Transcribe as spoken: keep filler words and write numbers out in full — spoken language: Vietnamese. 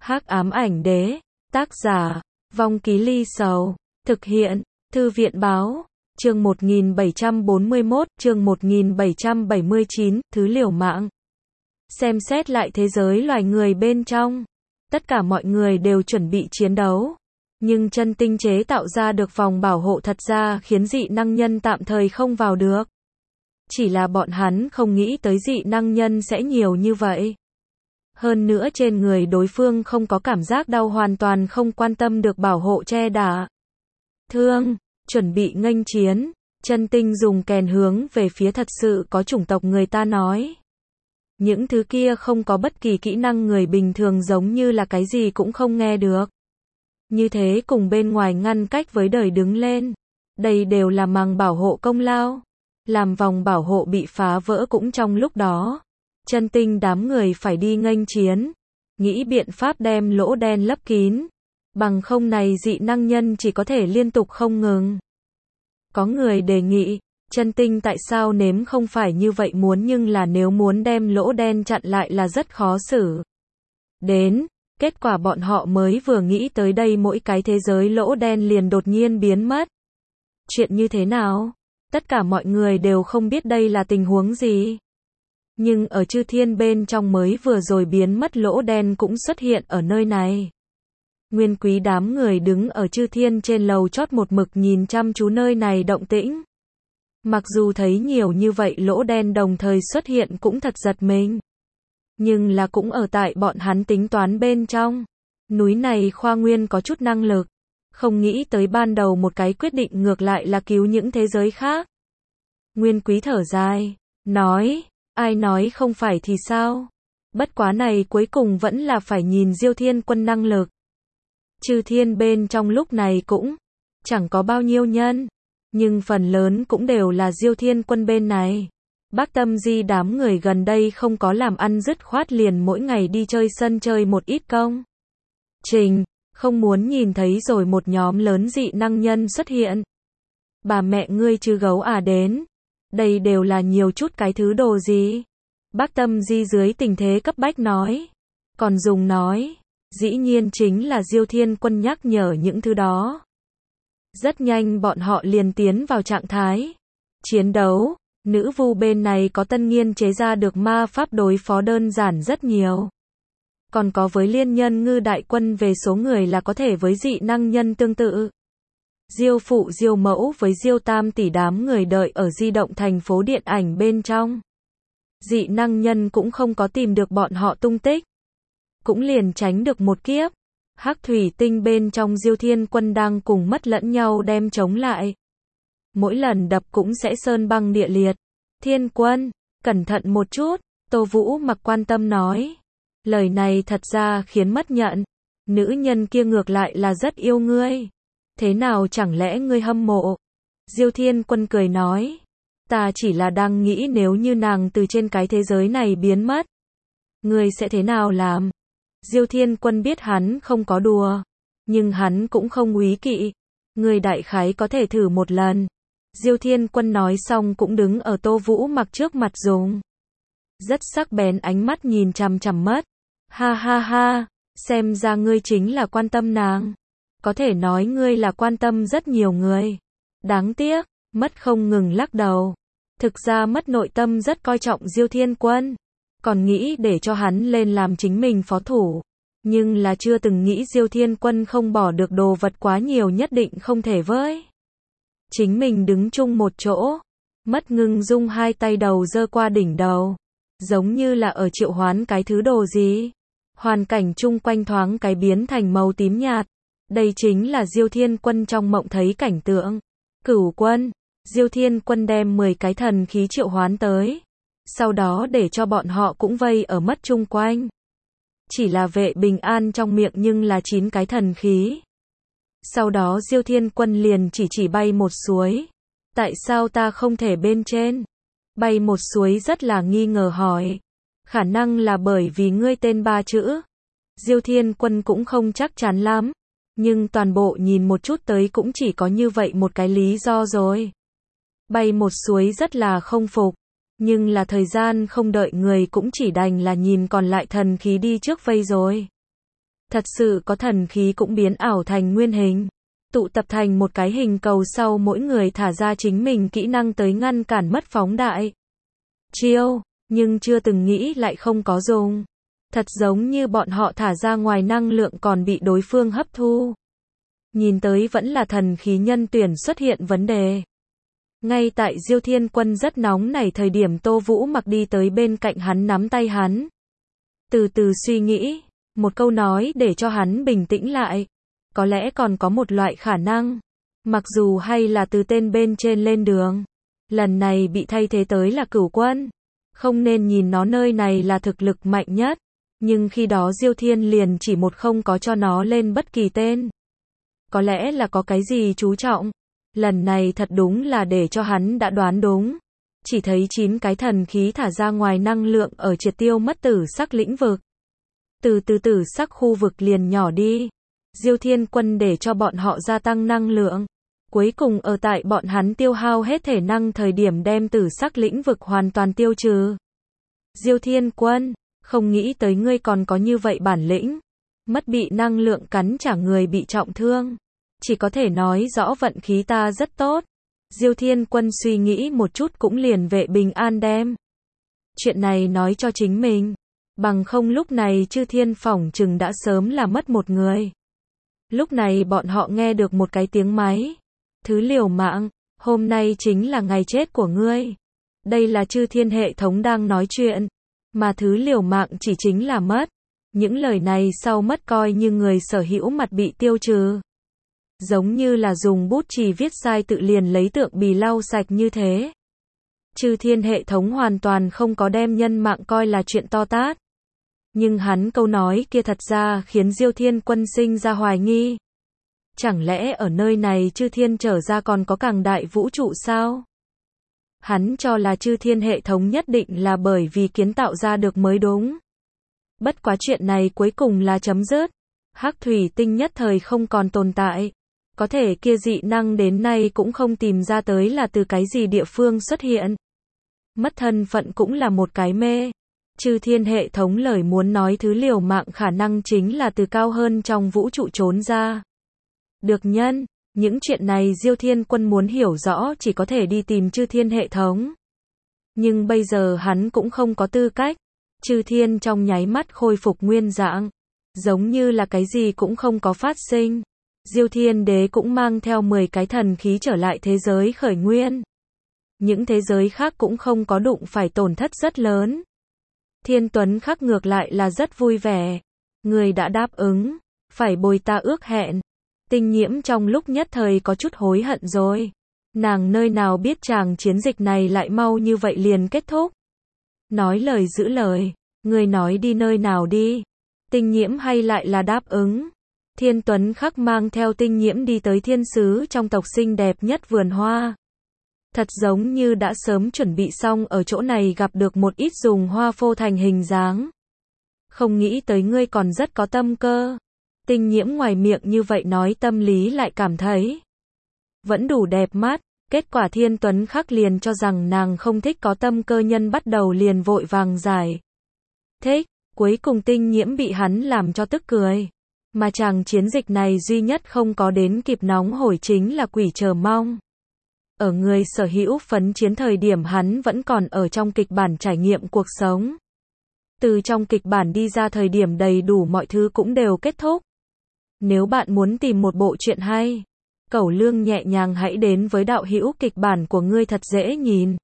Hắc ám ảnh đế, tác giả, Vong Ký Ly Sầu, thực hiện, Thư viện báo, chương một nghìn bảy trăm bốn mươi mốt, chương một nghìn bảy trăm bảy mươi chín, thứ liều mạng. Xem xét lại thế giới loài người bên trong, tất cả mọi người đều chuẩn bị chiến đấu. Nhưng chân tinh chế tạo ra được vòng bảo hộ thật ra khiến dị năng nhân tạm thời không vào được. Chỉ là bọn hắn không nghĩ tới dị năng nhân sẽ nhiều như vậy. Hơn nữa trên người đối phương không có cảm giác đau, hoàn toàn không quan tâm được bảo hộ che đả. Thương, chuẩn bị nghênh chiến, chân tinh dùng kèn hướng về phía thật sự có chủng tộc người ta nói. Những thứ kia không có bất kỳ kỹ năng người bình thường giống như là cái gì cũng không nghe được. Như thế cùng bên ngoài ngăn cách với đời đứng lên. Đây đều là màng bảo hộ công lao. Làm vòng bảo hộ bị phá vỡ cũng trong lúc đó. Chân tinh đám người phải đi nghênh chiến. Nghĩ biện pháp đem lỗ đen lấp kín. Bằng không này dị năng nhân chỉ có thể liên tục không ngừng. Có người đề nghị, chân tinh tại sao nếm không phải như vậy muốn, nhưng là nếu muốn đem lỗ đen chặn lại là rất khó xử. Đến, kết quả bọn họ mới vừa nghĩ tới đây mỗi cái thế giới lỗ đen liền đột nhiên biến mất. Chuyện như thế nào? Tất cả mọi người đều không biết đây là tình huống gì. Nhưng ở chư thiên bên trong mới vừa rồi biến mất lỗ đen cũng xuất hiện ở nơi này. Nguyên Quý đám người đứng ở chư thiên trên lầu chót một mực nhìn chăm chú nơi này động tĩnh. Mặc dù thấy nhiều như vậy lỗ đen đồng thời xuất hiện cũng thật giật mình. Nhưng là cũng ở tại bọn hắn tính toán bên trong. Núi này khoa nguyên có chút năng lực. Không nghĩ tới ban đầu một cái quyết định ngược lại là cứu những thế giới khác. Nguyên Quý thở dài, nói, ai nói không phải thì sao? Bất quá này cuối cùng vẫn là phải nhìn Diêu Thiên Quân năng lực. Chư thiên bên trong lúc này cũng chẳng có bao nhiêu nhân, nhưng phần lớn cũng đều là Diêu Thiên Quân bên này. Bác Tâm Di đám người gần đây không có làm ăn dứt khoát liền mỗi ngày đi chơi sân chơi một ít công. Trình, không muốn nhìn thấy rồi một nhóm lớn dị năng nhân xuất hiện. Bà mẹ ngươi chứ gấu à đến. Đây đều là nhiều chút cái thứ đồ gì? Bác Tâm Di dưới tình thế cấp bách nói. Còn dùng nói, dĩ nhiên chính là Diêu Thiên Quân nhắc nhở những thứ đó. Rất nhanh bọn họ liền tiến vào trạng thái chiến đấu. Nữ vu bên này có tân nghiên chế ra được ma pháp đối phó đơn giản rất nhiều. Còn có với liên nhân ngư đại quân về số người là có thể với dị năng nhân tương tự. Diêu phụ Diêu mẫu với Diêu tam tỷ đám người đợi ở di động thành phố điện ảnh bên trong. Dị năng nhân cũng không có tìm được bọn họ tung tích. Cũng liền tránh được một kiếp. Hắc thủy tinh bên trong Diêu Thiên Quân đang cùng mất lẫn nhau đem chống lại. Mỗi lần đập cũng sẽ sơn băng địa liệt. Thiên Quân, cẩn thận một chút, Tô Vũ Mặc quan tâm nói. Lời này thật ra khiến mất nhận. Nữ nhân kia ngược lại là rất yêu ngươi. Thế nào chẳng lẽ ngươi hâm mộ? Diêu Thiên Quân cười nói. Ta chỉ là đang nghĩ nếu như nàng từ trên cái thế giới này biến mất. Ngươi sẽ thế nào làm? Diêu Thiên Quân biết hắn không có đùa. Nhưng hắn cũng không úy kỵ. Ngươi đại khái có thể thử một lần. Diêu Thiên Quân nói xong cũng đứng ở Tô Vũ Mặc trước mặt dùng rất sắc bén ánh mắt nhìn chằm chằm mất. Ha ha ha, xem ra ngươi chính là quan tâm nàng. Có thể nói ngươi là quan tâm rất nhiều người. Đáng tiếc, mất không ngừng lắc đầu. Thực ra mất nội tâm rất coi trọng Diêu Thiên Quân. Còn nghĩ để cho hắn lên làm chính mình phó thủ. Nhưng là chưa từng nghĩ Diêu Thiên Quân không bỏ được đồ vật quá nhiều nhất định không thể với chính mình đứng chung một chỗ. Mất ngưng dung hai tay đầu giơ qua đỉnh đầu. Giống như là ở triệu hoán cái thứ đồ gì. Hoàn cảnh chung quanh thoáng cái biến thành màu tím nhạt. Đây chính là Diêu Thiên Quân trong mộng thấy cảnh tượng. Cửu Quân, Diêu Thiên Quân đem mười cái thần khí triệu hoán tới. Sau đó để cho bọn họ cũng vây ở mất chung quanh. Chỉ là vệ bình an trong miệng nhưng là chín cái thần khí. Sau đó Diêu Thiên Quân liền chỉ chỉ bay một suối. Tại sao ta không thể bên trên? Bay một suối rất là nghi ngờ hỏi. Khả năng là bởi vì ngươi tên ba chữ. Diêu Thiên Quân cũng không chắc chắn lắm. Nhưng toàn bộ nhìn một chút tới cũng chỉ có như vậy một cái lý do rồi. Bay một suối rất là không phục. Nhưng là thời gian không đợi người cũng chỉ đành là nhìn còn lại thần khí đi trước vây rồi. Thật sự có thần khí cũng biến ảo thành nguyên hình, tụ tập thành một cái hình cầu sau mỗi người thả ra chính mình kỹ năng tới ngăn cản mất phóng đại chiêu, nhưng chưa từng nghĩ lại không có dùng. Thật giống như bọn họ thả ra ngoài năng lượng còn bị đối phương hấp thu. Nhìn tới vẫn là thần khí nhân tuyển xuất hiện vấn đề. Ngay tại Diêu Thiên Quân rất nóng nảy thời điểm Tô Vũ Mặc đi tới bên cạnh hắn nắm tay hắn. Từ từ suy nghĩ, một câu nói để cho hắn bình tĩnh lại. Có lẽ còn có một loại khả năng, mặc dù hay là từ tên bên trên lên đường, lần này bị thay thế tới là Cửu Quân. Không nên nhìn nó nơi này là thực lực mạnh nhất, nhưng khi đó Diêu Thiên liền chỉ một không có cho nó lên bất kỳ tên. Có lẽ là có cái gì chú trọng. Lần này thật đúng là để cho hắn đã đoán đúng. Chỉ thấy chín cái thần khí thả ra ngoài năng lượng ở triệt tiêu mất tử sắc lĩnh vực. Từ từ tử sắc khu vực liền nhỏ đi. Diêu Thiên Quân để cho bọn họ gia tăng năng lượng. Cuối cùng ở tại bọn hắn tiêu hao hết thể năng thời điểm đem tử sắc lĩnh vực hoàn toàn tiêu trừ. Diêu Thiên Quân, không nghĩ tới ngươi còn có như vậy bản lĩnh. Mất bị năng lượng cắn trả người bị trọng thương. Chỉ có thể nói rõ vận khí ta rất tốt. Diêu Thiên Quân suy nghĩ một chút cũng liền vệ bình an đem chuyện này nói cho chính mình. Bằng không lúc này Chư Thiên phỏng chừng đã sớm là mất một người. Lúc này bọn họ nghe được một cái tiếng máy. Thứ liều mạng, hôm nay chính là ngày chết của ngươi. Đây là Chư Thiên hệ thống đang nói chuyện. Mà thứ liều mạng chỉ chính là mất. Những lời này sau mất coi như người sở hữu mặt bị tiêu trừ. Giống như là dùng bút chì viết sai tự liền lấy tượng bì lau sạch như thế. Chư Thiên hệ thống hoàn toàn không có đem nhân mạng coi là chuyện to tát. Nhưng hắn câu nói kia thật ra khiến Diêu Thiên Quân sinh ra hoài nghi. Chẳng lẽ ở nơi này Chư Thiên trở ra còn có càng đại vũ trụ sao? Hắn cho là Chư Thiên hệ thống nhất định là bởi vì kiến tạo ra được mới đúng. Bất quá chuyện này cuối cùng là chấm dứt. Hắc thủy tinh nhất thời không còn tồn tại. Có thể kia dị năng đến nay cũng không tìm ra tới là từ cái gì địa phương xuất hiện. Mất thân phận cũng là một cái mê. Chư Thiên hệ thống lời muốn nói thứ liều mạng khả năng chính là từ cao hơn trong vũ trụ trốn ra. Được nhân, những chuyện này Diêu Thiên Quân muốn hiểu rõ chỉ có thể đi tìm Chư Thiên hệ thống. Nhưng bây giờ hắn cũng không có tư cách. Chư Thiên trong nháy mắt khôi phục nguyên dạng. Giống như là cái gì cũng không có phát sinh. Diêu Thiên Đế cũng mang theo mười cái thần khí trở lại thế giới khởi nguyên. Những thế giới khác cũng không có đụng phải tổn thất rất lớn. Thiên Tuấn Khắc ngược lại là rất vui vẻ. Người đã đáp ứng, phải bồi ta ước hẹn. Tinh Nhiễm trong lúc nhất thời có chút hối hận rồi. Nàng nơi nào biết chàng chiến dịch này lại mau như vậy liền kết thúc. Nói lời giữ lời, người nói đi nơi nào đi. Tinh Nhiễm hay lại là đáp ứng. Thiên Tuấn Khắc mang theo Tinh Nhiễm đi tới thiên sứ trong tộc xinh đẹp nhất vườn hoa. Thật giống như đã sớm chuẩn bị xong ở chỗ này gặp được một ít dùng hoa phô thành hình dáng. Không nghĩ tới ngươi còn rất có tâm cơ. Tinh Nhiễm ngoài miệng như vậy nói tâm lý lại cảm thấy vẫn đủ đẹp mắt. Kết quả Thiên Tuấn Khắc liền cho rằng nàng không thích có tâm cơ nhân bắt đầu liền vội vàng giải thích. Cuối cùng Tinh Nhiễm bị hắn làm cho tức cười. Mà chàng chiến dịch này duy nhất không có đến kịp nóng hổi chính là Quỷ Chờ Mong. Ở người sở hữu phấn chiến thời điểm hắn vẫn còn ở trong kịch bản trải nghiệm cuộc sống. Từ trong kịch bản đi ra thời điểm đầy đủ mọi thứ cũng đều kết thúc. Nếu bạn muốn tìm một bộ truyện hay, Cẩu Lương nhẹ nhàng hãy đến với đạo hữu kịch bản của ngươi thật dễ nhìn.